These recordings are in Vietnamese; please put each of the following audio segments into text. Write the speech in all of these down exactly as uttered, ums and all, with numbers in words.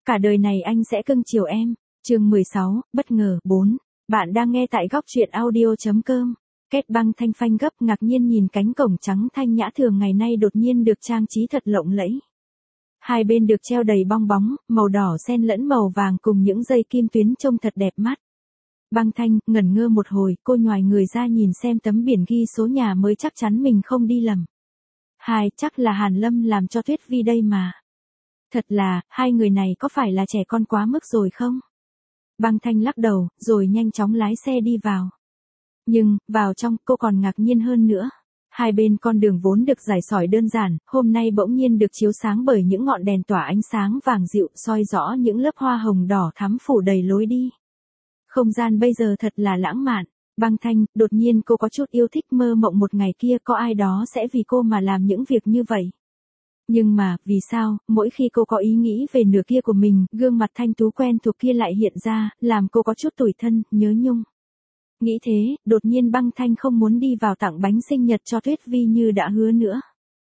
cả đời này anh sẽ cưng chiều em. Chương mười sáu, bất ngờ. bốn. Bạn đang nghe tại góc truyện audio chấm com. Kết Băng Thanh phanh gấp ngạc nhiên nhìn cánh cổng trắng thanh nhã thường ngày nay đột nhiên được trang trí thật lộng lẫy. Hai bên được treo đầy bong bóng, màu đỏ xen lẫn màu vàng cùng những dây kim tuyến trông thật đẹp mắt. Băng Thanh ngẩn ngơ một hồi, cô nhoài người ra nhìn xem tấm biển ghi số nhà mới chắc chắn mình không đi lầm. Hai, chắc là Hàn Lâm làm cho Tuyết Vi đây mà. Thật là, hai người này có phải là trẻ con quá mức rồi không? Băng Thanh lắc đầu, rồi nhanh chóng lái xe đi vào. Nhưng, vào trong, cô còn ngạc nhiên hơn nữa. Hai bên con đường vốn được rải sỏi đơn giản, hôm nay bỗng nhiên được chiếu sáng bởi những ngọn đèn tỏa ánh sáng vàng dịu, soi rõ những lớp hoa hồng đỏ thắm phủ đầy lối đi. Không gian bây giờ thật là lãng mạn. Băng Thanh, đột nhiên cô có chút yêu thích mơ mộng một ngày kia có ai đó sẽ vì cô mà làm những việc như vậy. Nhưng mà, vì sao, mỗi khi cô có ý nghĩ về nửa kia của mình, gương mặt thanh tú quen thuộc kia lại hiện ra, làm cô có chút tủi thân, nhớ nhung. Nghĩ thế, đột nhiên Băng Thanh không muốn đi vào tặng bánh sinh nhật cho Tuyết Vi như đã hứa nữa.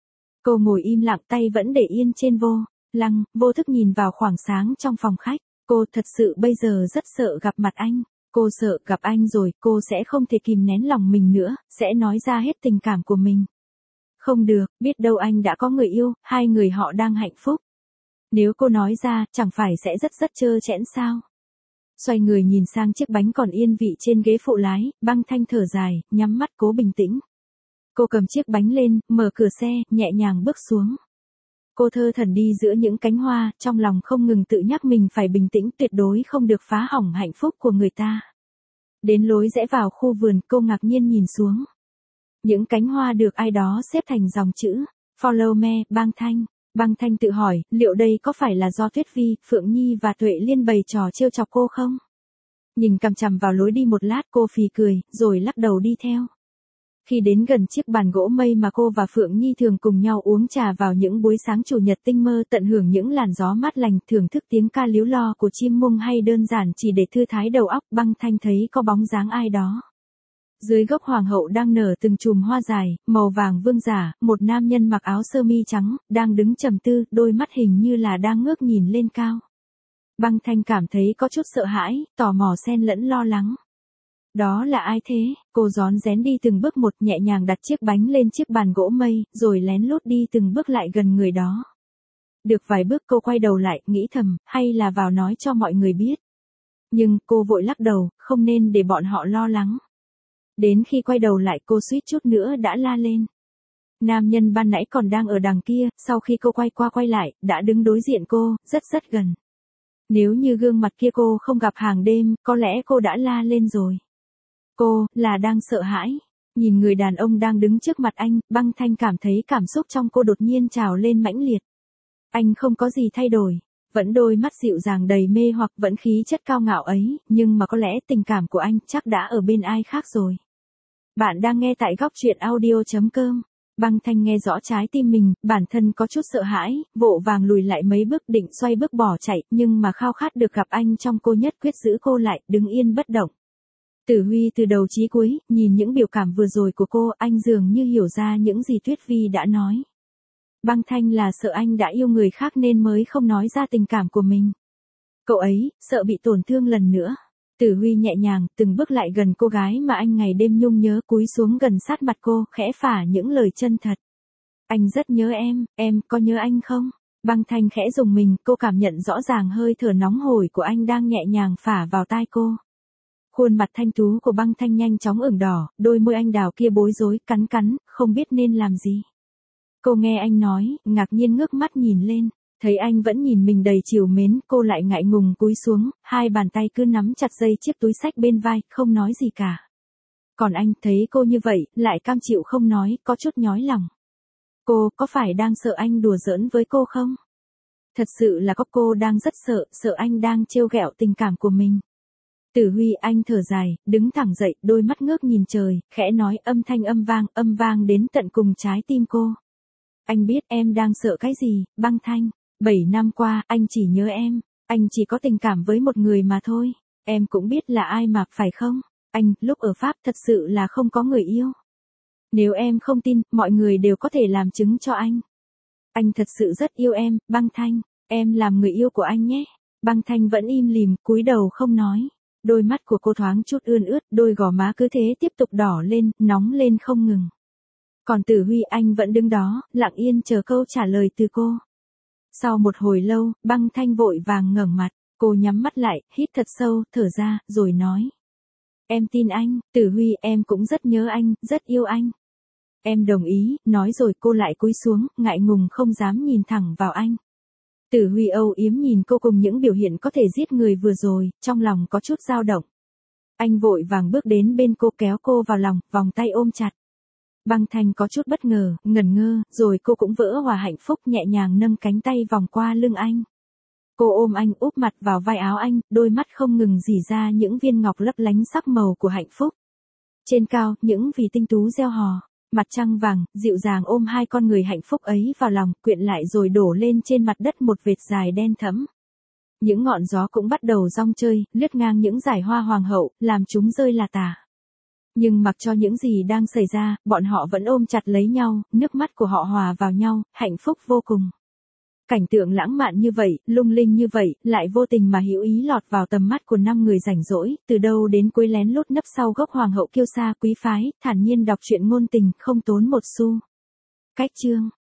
Cô ngồi im lặng, tay vẫn để yên trên vô lăng, vô thức nhìn vào khoảng sáng trong phòng khách. Cô thật sự bây giờ rất sợ gặp mặt anh. Cô sợ gặp anh rồi, cô sẽ không thể kìm nén lòng mình nữa, sẽ nói ra hết tình cảm của mình. Không được, biết đâu anh đã có người yêu, hai người họ đang hạnh phúc. Nếu cô nói ra, chẳng phải sẽ rất rất trơ trẽn sao? Xoay người nhìn sang chiếc bánh còn yên vị trên ghế phụ lái, Băng Thanh thở dài, nhắm mắt cố bình tĩnh. Cô cầm chiếc bánh lên, mở cửa xe, nhẹ nhàng bước xuống. Cô thơ thẩn đi giữa những cánh hoa, trong lòng không ngừng tự nhắc mình phải bình tĩnh, tuyệt đối không được phá hỏng hạnh phúc của người ta. Đến lối rẽ vào khu vườn, cô ngạc nhiên nhìn xuống. Những cánh hoa được ai đó xếp thành dòng chữ, Follow me, Băng Thanh. Băng Thanh tự hỏi, liệu đây có phải là do Tuyết Vi, Phượng Nhi và Tuệ Liên bày trò trêu chọc cô không? Nhìn cằm chằm vào lối đi một lát cô phì cười, rồi lắc đầu đi theo. Khi đến gần chiếc bàn gỗ mây mà cô và Phượng Nhi thường cùng nhau uống trà vào những buổi sáng chủ nhật tinh mơ tận hưởng những làn gió mát lành, thưởng thức tiếng ca líu lo của chim mung hay đơn giản chỉ để thư thái đầu óc, Băng Thanh thấy có bóng dáng ai đó. Dưới gốc hoàng hậu đang nở từng chùm hoa dài, màu vàng vương giả, một nam nhân mặc áo sơ mi trắng, đang đứng trầm tư, đôi mắt hình như là đang ngước nhìn lên cao. Băng Thanh cảm thấy có chút sợ hãi, tò mò xen lẫn lo lắng. Đó là ai thế? Cô rón rén đi từng bước một, nhẹ nhàng đặt chiếc bánh lên chiếc bàn gỗ mây, rồi lén lút đi từng bước lại gần người đó. Được vài bước cô quay đầu lại, nghĩ thầm, hay là vào nói cho mọi người biết. Nhưng, cô vội lắc đầu, không nên để bọn họ lo lắng. Đến khi quay đầu lại cô suýt chút nữa đã la lên. Nam nhân ban nãy còn đang ở đằng kia, sau khi cô quay qua quay lại, đã đứng đối diện cô, rất rất gần. Nếu như gương mặt kia cô không gặp hàng đêm, có lẽ cô đã la lên rồi. Cô, là đang sợ hãi. Nhìn người đàn ông đang đứng trước mặt anh, Băng Thanh cảm thấy cảm xúc trong cô đột nhiên trào lên mãnh liệt. Anh không có gì thay đổi. Vẫn đôi mắt dịu dàng đầy mê hoặc vẫn khí chất cao ngạo ấy, nhưng mà có lẽ tình cảm của anh chắc đã ở bên ai khác rồi. Bạn đang nghe tại góc truyện audio chấm com. Băng Thanh nghe rõ trái tim mình, bản thân có chút sợ hãi, vội vàng lùi lại mấy bước định xoay bước bỏ chạy, nhưng mà khao khát được gặp anh trong cô nhất quyết giữ cô lại, đứng yên bất động. Tử Huy từ đầu chí cuối, nhìn những biểu cảm vừa rồi của cô, anh dường như hiểu ra những gì Tuyết Vi đã nói. Băng Thanh là sợ anh đã yêu người khác nên mới không nói ra tình cảm của mình. Cậu ấy, sợ bị tổn thương lần nữa. Tử Huy nhẹ nhàng, từng bước lại gần cô gái mà anh ngày đêm nhung nhớ, cúi xuống gần sát mặt cô, khẽ phả những lời chân thật. Anh rất nhớ em, em có nhớ anh không? Băng Thanh khẽ rùng mình, cô cảm nhận rõ ràng hơi thở nóng hổi của anh đang nhẹ nhàng phả vào tai cô. Khuôn mặt thanh tú của Băng Thanh nhanh chóng ửng đỏ, đôi môi anh đào kia bối rối, cắn cắn, không biết nên làm gì. Cô nghe anh nói, ngạc nhiên ngước mắt nhìn lên, thấy anh vẫn nhìn mình đầy trìu mến, cô lại ngại ngùng cúi xuống, hai bàn tay cứ nắm chặt dây chiếc túi xách bên vai, không nói gì cả. Còn anh thấy cô như vậy, lại cam chịu không nói, có chút nhói lòng. Cô, có phải đang sợ anh đùa giỡn với cô không? Thật sự là có, cô đang rất sợ, sợ anh đang trêu ghẹo tình cảm của mình. Tử Huy, anh thở dài, đứng thẳng dậy, đôi mắt ngước nhìn trời, khẽ nói, âm thanh âm vang, âm vang đến tận cùng trái tim cô. Anh biết em đang sợ cái gì, Băng Thanh. Bảy năm qua, anh chỉ nhớ em. Anh chỉ có tình cảm với một người mà thôi. Em cũng biết là ai mà, phải không? Anh, lúc ở Pháp thật sự là không có người yêu. Nếu em không tin, mọi người đều có thể làm chứng cho anh. Anh thật sự rất yêu em, Băng Thanh. Em làm người yêu của anh nhé. Băng Thanh vẫn im lìm, cúi đầu không nói. Đôi mắt của cô thoáng chút ươn ướt, đôi gò má cứ thế tiếp tục đỏ lên, nóng lên không ngừng. Còn Tử Huy anh vẫn đứng đó, lặng yên chờ câu trả lời từ cô. Sau một hồi lâu, Băng Thanh vội vàng ngẩng mặt, cô nhắm mắt lại, hít thật sâu, thở ra, rồi nói. Em tin anh, Tử Huy, em cũng rất nhớ anh, rất yêu anh. Em đồng ý, nói rồi cô lại cúi xuống, ngại ngùng không dám nhìn thẳng vào anh. Tử Huy âu yếm nhìn cô cùng những biểu hiện có thể giết người vừa rồi, trong lòng có chút dao động. Anh vội vàng bước đến bên cô kéo cô vào lòng, vòng tay ôm chặt. Băng Thanh có chút bất ngờ, ngẩn ngơ, rồi cô cũng vỡ hòa hạnh phúc nhẹ nhàng nâng cánh tay vòng qua lưng anh. Cô ôm anh úp mặt vào vai áo anh, đôi mắt không ngừng rỉ ra những viên ngọc lấp lánh sắc màu của hạnh phúc. Trên cao, những vì tinh tú reo hò, mặt trăng vàng, dịu dàng ôm hai con người hạnh phúc ấy vào lòng, quyện lại rồi đổ lên trên mặt đất một vệt dài đen thẫm. Những ngọn gió cũng bắt đầu rong chơi, lướt ngang những dải hoa hoàng hậu, làm chúng rơi là tả. Nhưng mặc cho những gì đang xảy ra, bọn họ vẫn ôm chặt lấy nhau, nước mắt của họ hòa vào nhau, hạnh phúc vô cùng. Cảnh tượng lãng mạn như vậy, lung linh như vậy, lại vô tình mà hữu ý lọt vào tầm mắt của năm người rảnh rỗi, từ đâu đến cuối lén lút nấp sau gốc hoàng hậu kiêu sa quý phái, thản nhiên đọc truyện ngôn tình, không tốn một xu. Cách chương